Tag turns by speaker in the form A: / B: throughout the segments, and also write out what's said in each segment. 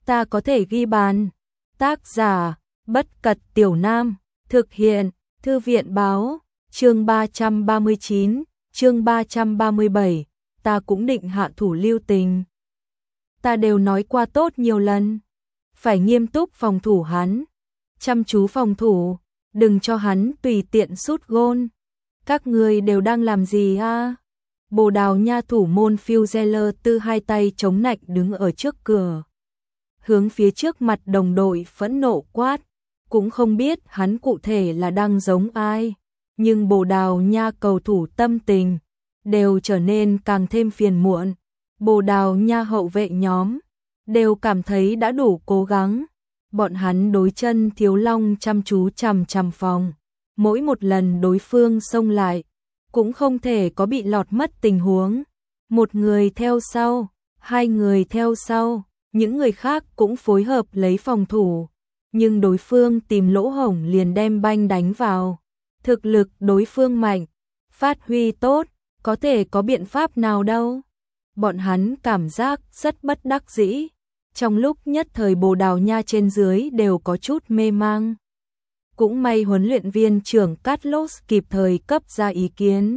A: ta có thể ghi bàn. Tác giả, Bất Cật Tiểu Nam, thực hiện, Thư viện báo, chương 339, chương 337, ta cũng định hạ thủ lưu tình. Ta đều nói qua tốt nhiều lần, phải nghiêm túc phòng thủ hắn, chăm chú phòng thủ, đừng cho hắn tùy tiện sút gôn. Các ngươi đều đang làm gì a? Bồ Đào Nha thủ môn Fuzeler Tư hai tay chống nạnh đứng ở trước cửa, hướng phía trước mặt đồng đội phẫn nộ quát, cũng không biết hắn cụ thể là đang giống ai, nhưng Bồ Đào Nha cầu thủ tâm tình đều trở nên càng thêm phiền muộn. Bồ Đào Nha hậu vệ nhóm đều cảm thấy đã đủ cố gắng, bọn hắn đối chân Thiếu Long chăm chú chằm chằm phòng, mỗi một lần đối phương xông lại cũng không thể có bị lọt mất tình huống. Một người theo sau, hai người theo sau, những người khác cũng phối hợp lấy phòng thủ, nhưng đối phương tìm lỗ hổng liền đem banh đánh vào. Thực lực đối phương mạnh, phát huy tốt, có thể có biện pháp nào đâu. Bọn hắn cảm giác rất bất đắc dĩ, trong lúc nhất thời Bồ Đào Nha trên dưới đều có chút mê mang. Cũng may huấn luyện viên trưởng Carlos kịp thời cấp ra ý kiến.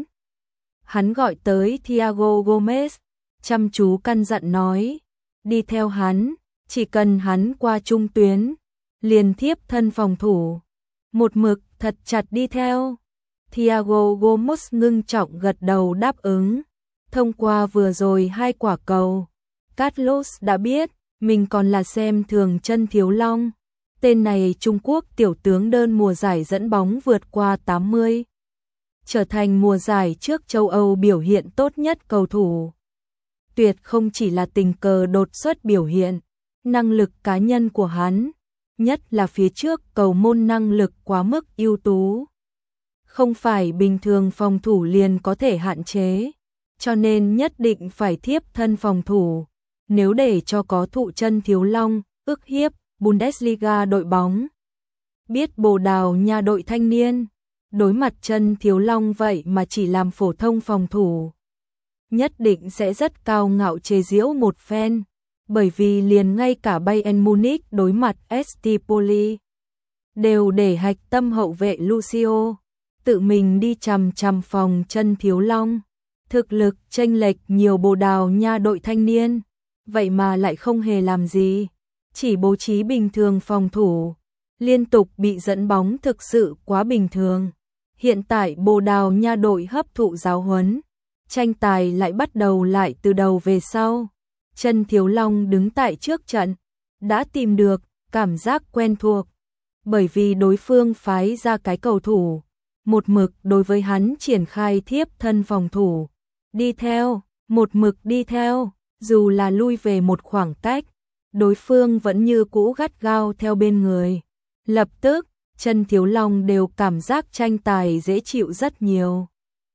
A: Hắn gọi tới Thiago Gomez, chăm chú căn dặn nói, đi theo hắn, chỉ cần hắn qua trung tuyến, liền thiếp thân phòng thủ, một mực thật chặt đi theo. Thiago Gomez ngưng trọng gật đầu đáp ứng. Thông qua vừa rồi hai quả cầu, Carlos đã biết mình còn là xem thường chân Thiếu Long. Tên này Trung Quốc tiểu tướng đơn mùa giải dẫn bóng vượt qua 80, trở thành mùa giải trước châu Âu biểu hiện tốt nhất cầu thủ. Tuyệt không chỉ là tình cờ đột xuất biểu hiện, năng lực cá nhân của hắn, nhất là phía trước cầu môn năng lực quá mức ưu tú. Không phải bình thường phòng thủ liền có thể hạn chế, cho nên nhất định phải thiếp thân phòng thủ. Nếu để cho có thụ chân Thiếu Long ức hiếp Bundesliga đội bóng, biết Bồ Đào Nha đội thanh niên đối mặt chân Thiếu Long vậy mà chỉ làm phổ thông phòng thủ, nhất định sẽ rất cao ngạo chế giễu một phen, bởi vì liền ngay cả Bayern Munich đối mặt ST Poli đều để hạch tâm hậu vệ Lucio tự mình đi chằm chằm phòng chân Thiếu Long. Thực lực chênh lệch nhiều Bồ Đào Nha đội thanh niên, vậy mà lại không hề làm gì, chỉ bố trí bình thường phòng thủ, liên tục bị dẫn bóng thực sự quá bình thường. Hiện tại Bồ Đào Nha đội hấp thụ giáo huấn, tranh tài lại bắt đầu lại từ đầu về sau. Chân Thiếu Long đứng tại trước trận, đã tìm được cảm giác quen thuộc, bởi vì đối phương phái ra cái cầu thủ, một mực đối với hắn triển khai thiếp thân phòng thủ, đi theo, một mực đi theo, dù là lui về một khoảng cách, đối phương vẫn như cũ gắt gao theo bên người. Lập tức, chân Thiếu Long đều cảm giác tranh tài dễ chịu rất nhiều.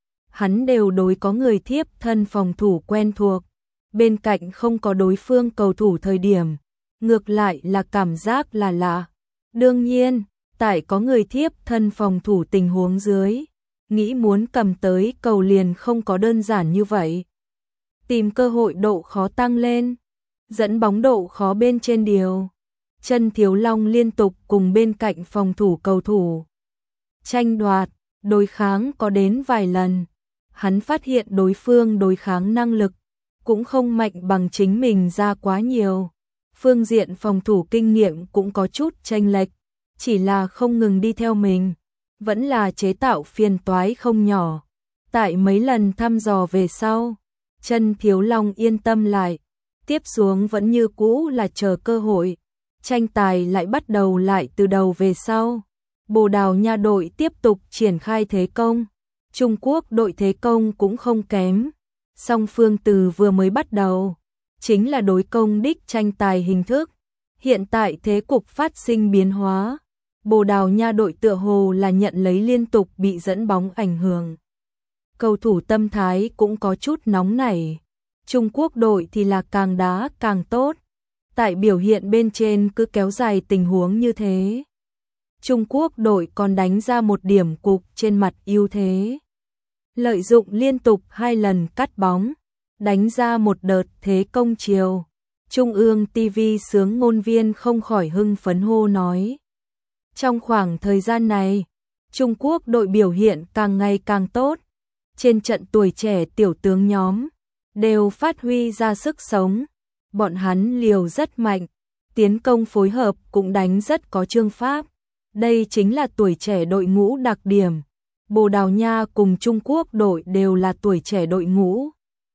A: Hắn đều đối có người thiếp thân phòng thủ quen thuộc, bên cạnh không có đối phương cầu thủ thời điểm, ngược lại là cảm giác là lạ. Đương nhiên, tại có người thiếp thân phòng thủ tình huống dưới, nghĩ muốn cầm tới cầu liền không có đơn giản như vậy. Tìm cơ hội độ khó tăng lên, dẫn bóng độ khó bên trên điều. Chân Thiếu Long liên tục cùng bên cạnh phòng thủ cầu thủ tranh đoạt, đối kháng có đến vài lần. Hắn phát hiện đối phương đối kháng năng lực cũng không mạnh bằng chính mình ra quá nhiều. Phương diện phòng thủ kinh nghiệm cũng có chút chênh lệch, chỉ là không ngừng đi theo mình, vẫn là chế tạo phiền toái không nhỏ. Tại mấy lần thăm dò về sau, chân Thiếu Long yên tâm lại, tiếp xuống vẫn như cũ là chờ cơ hội. Tranh tài lại bắt đầu lại từ đầu về sau. Bồ Đào Nha đội tiếp tục triển khai thế công, Trung Quốc đội thế công cũng không kém. Song phương từ vừa mới bắt đầu chính là đối công đích tranh tài hình thức. Hiện tại thế cục phát sinh biến hóa, Bồ Đào Nha đội tựa hồ là nhận lấy liên tục bị dẫn bóng ảnh hưởng, cầu thủ tâm thái cũng có chút nóng nảy. Trung Quốc đội thì là càng đá càng tốt, tại biểu hiện bên trên cứ kéo dài tình huống như thế. Trung Quốc đội còn đánh ra một điểm cục trên mặt ưu thế, lợi dụng liên tục 2 lần cắt bóng, đánh ra một đợt thế công chiều. Trung ương TV Sướng ngôn viên không khỏi hưng phấn hô nói. Trong khoảng thời gian này, Trung Quốc đội biểu hiện càng ngày càng tốt. Trên trận tuổi trẻ tiểu tướng nhóm đều phát huy ra sức sống. Bọn hắn liều rất mạnh, tiến công phối hợp cũng đánh rất có chương pháp. Đây chính là tuổi trẻ đội ngũ đặc điểm. Bồ Đào Nha cùng Trung Quốc đội đều là tuổi trẻ đội ngũ.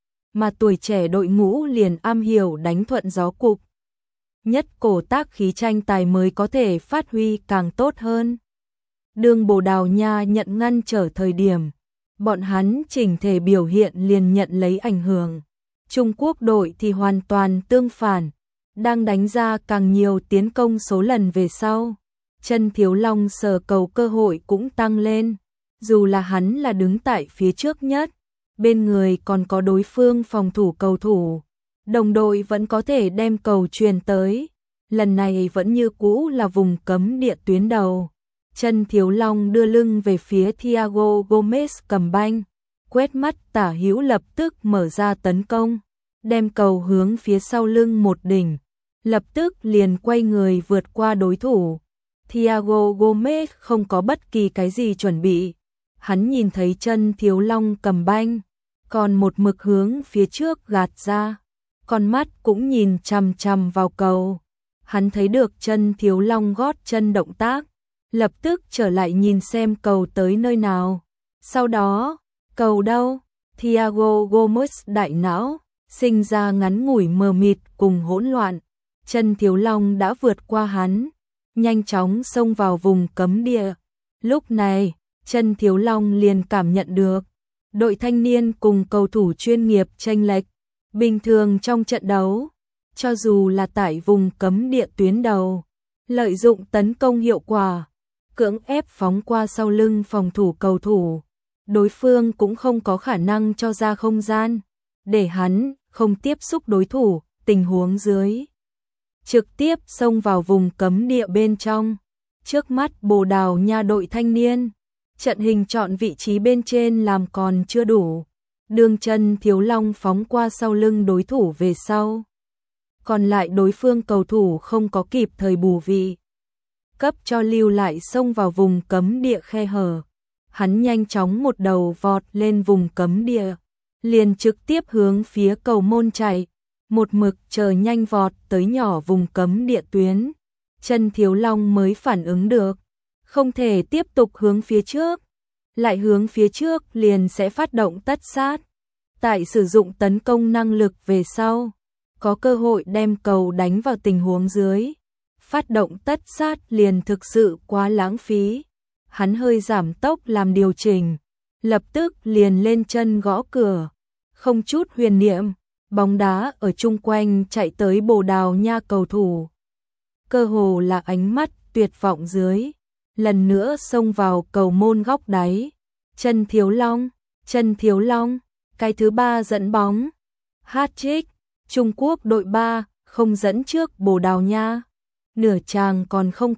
A: Mà tuổi trẻ đội ngũ liền am hiểu đánh thuận gió cục. Nhất cổ tác khí tranh tài mới có thể phát huy càng tốt hơn. Đương Bồ Đào Nha nhận ngăn trở thời điểm, bọn hắn chỉnh thể biểu hiện liền nhận lấy ảnh hưởng. Trung Quốc đội thì hoàn toàn tương phản, đang đánh ra càng nhiều tiến công số lần về sau. Chân Thiếu Long sờ cầu cơ hội cũng tăng lên, dù là hắn là đứng tại phía trước nhất, bên người còn có đối phương phòng thủ cầu thủ, đồng đội vẫn có thể đem cầu truyền tới. Lần này vẫn như cũ là vùng cấm địa tuyến đầu. Chân Thiếu Long đưa lưng về phía Thiago Gomez cầm banh, quét mắt tả hữu lập tức mở ra tấn công, đem cầu hướng phía sau lưng một đỉnh, lập tức liền quay người vượt qua đối thủ. Thiago Gomez không có bất kỳ cái gì chuẩn bị, hắn nhìn thấy Chân Thiếu Long cầm banh, còn một mực hướng phía trước gạt ra, con mắt cũng nhìn chằm chằm vào cầu. Hắn thấy được Chân Thiếu Long gót chân động tác, lập tức trở lại nhìn xem cầu tới nơi nào. Sau đó, cầu đâu? Thiago Gomez đại não sinh ra ngắn ngủi mờ mịt cùng hỗn loạn. Chân Thiếu Long đã vượt qua hắn, nhanh chóng xông vào vùng cấm địa. Lúc này, Chân Thiếu Long liền cảm nhận được đội thanh niên cùng cầu thủ chuyên nghiệp chênh lệch. Bình thường trong trận đấu, cho dù là tại vùng cấm địa tuyến đầu, lợi dụng tấn công hiệu quả, cưỡng ép phóng qua sau lưng phòng thủ cầu thủ, đối phương cũng không có khả năng cho ra không gian để hắn không tiếp xúc đối thủ. Tình huống dưới, trực tiếp xông vào vùng cấm địa bên trong. Trước mắt Bồ Đào Nha đội thanh niên, trận hình chọn vị trí bên trên làm còn chưa đủ. Đường Chân Thiếu Long phóng qua sau lưng đối thủ về sau, còn lại đối phương cầu thủ không có kịp thời bù vị, cấp cho lưu lại xông vào vùng cấm địa khe hở. Hắn nhanh chóng một đầu vọt lên vùng cấm địa, liền trực tiếp hướng phía cầu môn chạy, một mực chờ nhanh vọt tới nhỏ vùng cấm địa tuyến. Chân Thiếu Long mới phản ứng được, không thể tiếp tục hướng phía trước, lại hướng phía trước liền sẽ phát động tất sát. Tại sử dụng tấn công năng lực về sau, có cơ hội đem cầu đánh vào tình huống dưới, phát động tất sát liền thực sự quá lãng phí. Hắn hơi giảm tốc làm điều chỉnh, lập tức liền lên chân gõ cửa, không chút huyền niệm, bóng đá ở chung quanh chạy tới Bồ Đào Nha cầu thủ. Cơ hồ là ánh mắt tuyệt vọng dưới, lần nữa xông vào cầu môn góc đáy. Chân Thiếu Long, cái thứ 3 dẫn bóng. Hat-trick, Trung Quốc đội 3 không dẫn trước Bồ Đào Nha. Nửa chàng còn không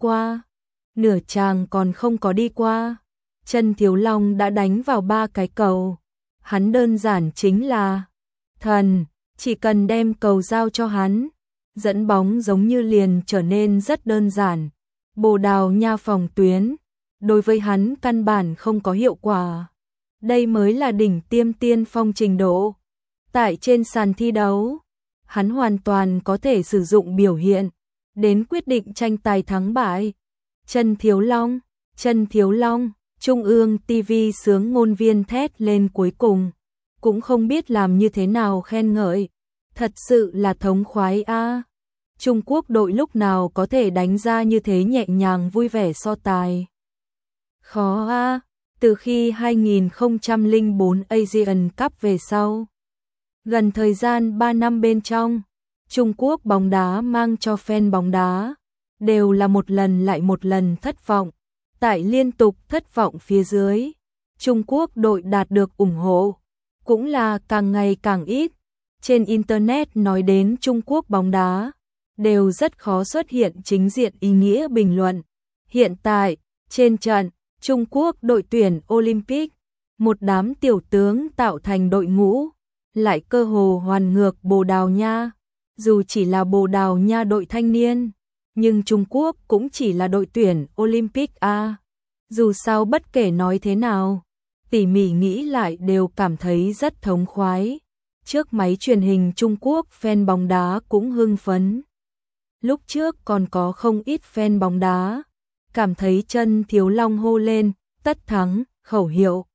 A: có đi qua. Chân Thiếu Long đã đánh vào 3 cái cầu. Hắn đơn giản chính là thần, chỉ cần đem cầu giao cho hắn, dẫn bóng giống như liền trở nên rất đơn giản. Bồ Đào Nha phòng tuyến, đối với hắn căn bản không có hiệu quả. Đây mới là đỉnh tiêm tiên phong trình độ. Tại trên sàn thi đấu, hắn hoàn toàn có thể sử dụng biểu hiện đến quyết định tranh tài thắng bại. Chân Thiếu Long, Trung ương TV Sướng ngôn viên thét lên cuối cùng, cũng không biết làm như thế nào khen ngợi. Thật sự là thống khoái a. Trung Quốc đội lúc nào có thể đánh ra như thế nhẹ nhàng vui vẻ so tài. Khó a, từ khi 2004 Asian Cup về sau. Gần thời gian 3 năm bên trong, Trung Quốc bóng đá mang cho fan bóng đá đều là một lần lại một lần thất vọng. Tại liên tục thất vọng phía dưới, Trung Quốc đội đạt được ủng hộ cũng là càng ngày càng ít. Trên internet nói đến Trung Quốc bóng đá đều rất khó xuất hiện chính diện ý nghĩa bình luận. Hiện tại, trên trận, Trung Quốc đội tuyển Olympic, một đám tiểu tướng tạo thành đội ngũ, lại cơ hồ hoàn ngược Bồ Đào Nha. dù chỉ là Bồ Đào Nha đội thanh niên, nhưng Trung Quốc cũng chỉ là đội tuyển Olympic a. Dù sao bất kể nói thế nào, tỉ mỉ nghĩ lại đều cảm thấy rất thống khoái. Trước máy truyền hình Trung Quốc fan bóng đá cũng hưng phấn. Lúc trước còn có không ít fan bóng đá cảm thấy Chân Thiếu Long hô lên tất thắng khẩu hiệu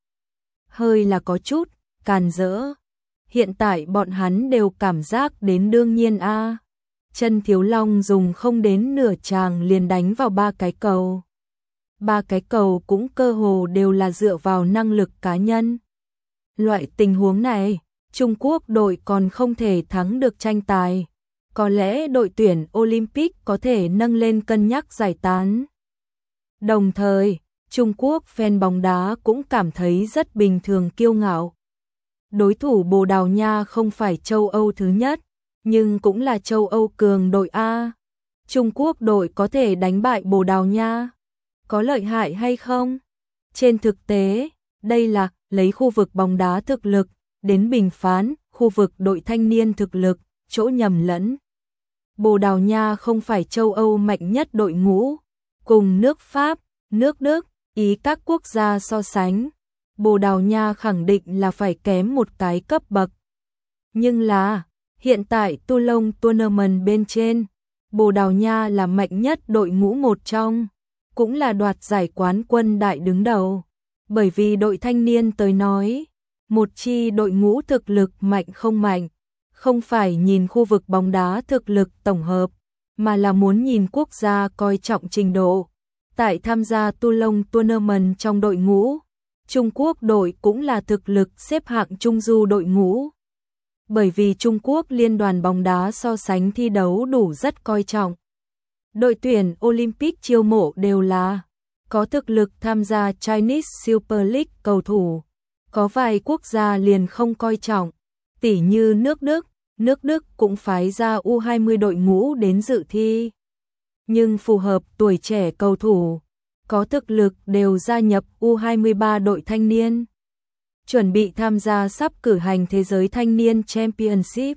A: hơi là có chút càn rỡ. Hiện tại bọn hắn đều cảm giác đến đương nhiên a. Chân Thiếu Long dùng không đến nửa tràng liền đánh vào 3 cái cầu. 3 cái cầu cũng cơ hồ đều là dựa vào năng lực cá nhân. Loại tình huống này, Trung Quốc đội còn không thể thắng được tranh tài. Có lẽ đội tuyển Olympic có thể nâng lên cân nhắc giải tán. Đồng thời, Trung Quốc fan bóng đá cũng cảm thấy rất bình thường kiêu ngạo. Đối thủ Bồ Đào Nha không phải châu Âu thứ nhất, nhưng cũng là châu Âu cường đội A. Trung Quốc đội có thể đánh bại Bồ Đào Nha. Có lợi hại hay không? Trên thực tế, đây là lấy khu vực bóng đá thực lực đến bình phán khu vực đội thanh niên thực lực, chỗ nhầm lẫn. Bồ Đào Nha không phải châu Âu mạnh nhất đội ngũ, cùng nước Pháp, nước Đức, Ý các quốc gia so sánh. Bồ Đào Nha khẳng định là phải kém một cái cấp bậc. Nhưng là, hiện tại Toulon Tournament bên trên, Bồ Đào Nha là mạnh nhất đội ngũ một trong, cũng là đoạt giải quán quân đại đứng đầu. Bởi vì đội thanh niên tới nói, một chi đội ngũ thực lực mạnh không mạnh, không phải nhìn khu vực bóng đá thực lực tổng hợp, mà là muốn nhìn quốc gia coi trọng trình độ. Tại tham gia Toulon Tournament trong đội ngũ, Trung Quốc đội cũng là thực lực xếp hạng trung du đội ngũ. Bởi vì Trung Quốc liên đoàn bóng đá so sánh thi đấu đủ rất coi trọng. Đội tuyển Olympic chiêu mộ đều là có thực lực tham gia Chinese Super League cầu thủ. Có vài quốc gia liền không coi trọng, tỉ như nước Đức cũng phái ra U20 đội ngũ đến dự thi. Nhưng phù hợp tuổi trẻ cầu thủ, có thực lực đều gia nhập U23 đội thanh niên. Chuẩn bị tham gia sắp cử hành Thế giới Thanh niên Championship.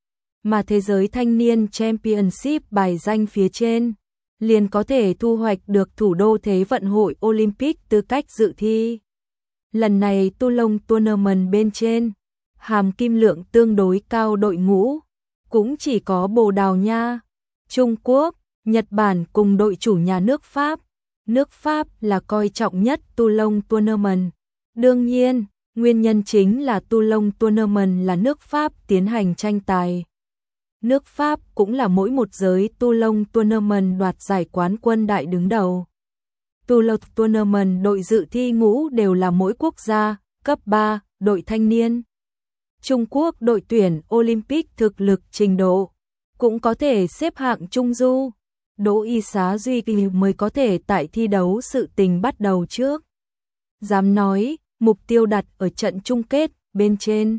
A: Mà Thế giới Thanh niên Championship bài danh phía trên, liền có thể thu hoạch được thủ đô Thế vận hội Olympic tư cách dự thi. Lần này Toulon Tournament bên trên, hàm kim lượng tương đối cao đội ngũ, cũng chỉ có Bồ Đào Nha, Trung Quốc, Nhật Bản cùng đội chủ nhà nước Pháp. Nước Pháp là coi trọng nhất Toulon Tournament. Đương nhiên, nguyên nhân chính là Toulon Tournament là nước Pháp tiến hành tranh tài. Nước Pháp cũng là mỗi một giới Toulon Tournament đoạt giải quán quân đại đứng đầu. Toulon Tournament đội dự thi ngũ đều là mỗi quốc gia, cấp 3, đội thanh niên. Trung Quốc đội tuyển Olympic thực lực trình độ, cũng có thể xếp hạng trung du. Đỗ Y Xá Duy Kỳ mới có thể tại thi đấu sự tình bắt đầu trước. Dám nói, mục tiêu đặt ở trận chung kết bên trên.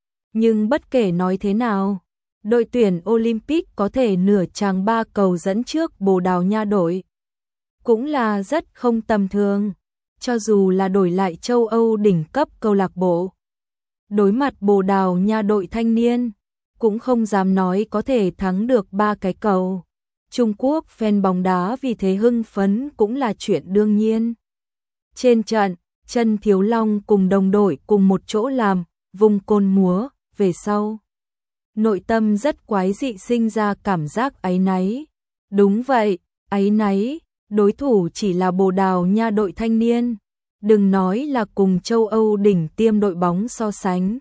A: Nhưng bất kể nói thế nào, đội tuyển Olympic có thể nửa chàng 3 cầu dẫn trước Bồ Đào Nha đội. Cũng là rất không tầm thường, cho dù là đổi lại châu Âu đỉnh cấp câu lạc bộ. Đối mặt Bồ Đào Nha đội thanh niên, cũng không dám nói có thể thắng được 3 cái cầu. Trung Quốc fan bóng đá vì thế hưng phấn cũng là chuyện đương nhiên. Trên trận, Chân Thiếu Long cùng đồng đội cùng một chỗ làm, vùng côn múa, về sau. Nội tâm rất quái dị sinh ra cảm giác áy náy. Đúng vậy, áy náy, đối thủ chỉ là Bồ Đào Nha đội thanh niên. Đừng nói là cùng châu Âu đỉnh tiêm đội bóng so sánh.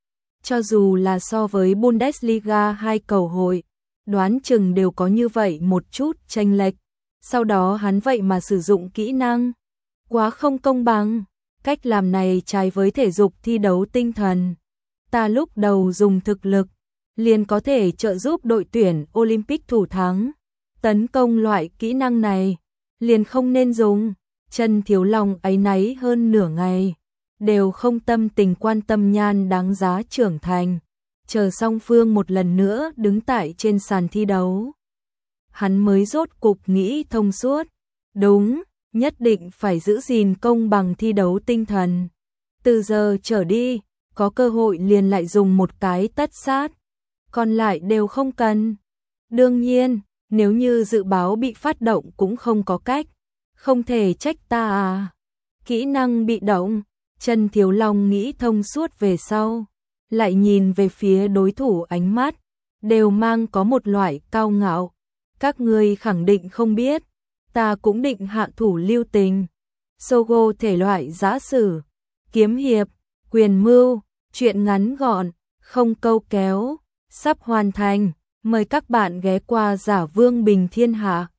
A: Cho dù là so với Bundesliga 2 cầu hội, đoán chừng đều có như vậy một chút chênh lệch. Sau đó hắn vậy mà sử dụng kỹ năng. Quá không công bằng. Cách làm này trái với thể dục thi đấu tinh thần. Ta lúc đầu dùng thực lực, liền có thể trợ giúp đội tuyển Olympic thủ thắng. Tấn công loại kỹ năng này, liền không nên dùng. Chân Thiếu Long áy náy hơn nửa ngày, đều không tâm tình quan tâm Nhan đáng giá trưởng thành. Chờ song phương một lần nữa đứng tại trên sàn thi đấu. Hắn mới rốt cục nghĩ thông suốt. Đúng, nhất định phải giữ gìn công bằng thi đấu tinh thần. Từ giờ trở đi, có cơ hội liền lại dùng một cái tất sát. còn lại đều không cần. Đương nhiên, nếu như dự báo bị phát động cũng không có cách, không thể trách ta à. Kỹ năng bị động, Trần Thiếu Long nghĩ thông suốt về sau, lại nhìn về phía đối thủ, ánh mắt đều mang có một loại cao ngạo. Các ngươi khẳng định không biết, ta cũng định hạ thủ lưu tình. Sogo thể loại giã sử, kiếm hiệp, quyền mưu, truyện ngắn gọn, không câu kéo, sắp hoàn thành. Mời các bạn ghé qua Giả Vương Bình Thiên Hạ.